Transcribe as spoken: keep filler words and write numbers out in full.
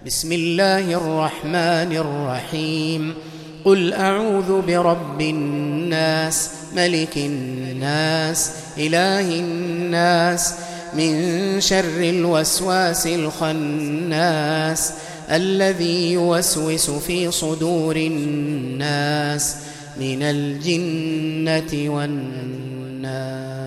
بسم الله الرحمن الرحيم. قل أعوذ برب الناس ملك الناس إله الناس من شر الوسواس الخناس الذي يوسوس في صدور الناس من الجنة والناس.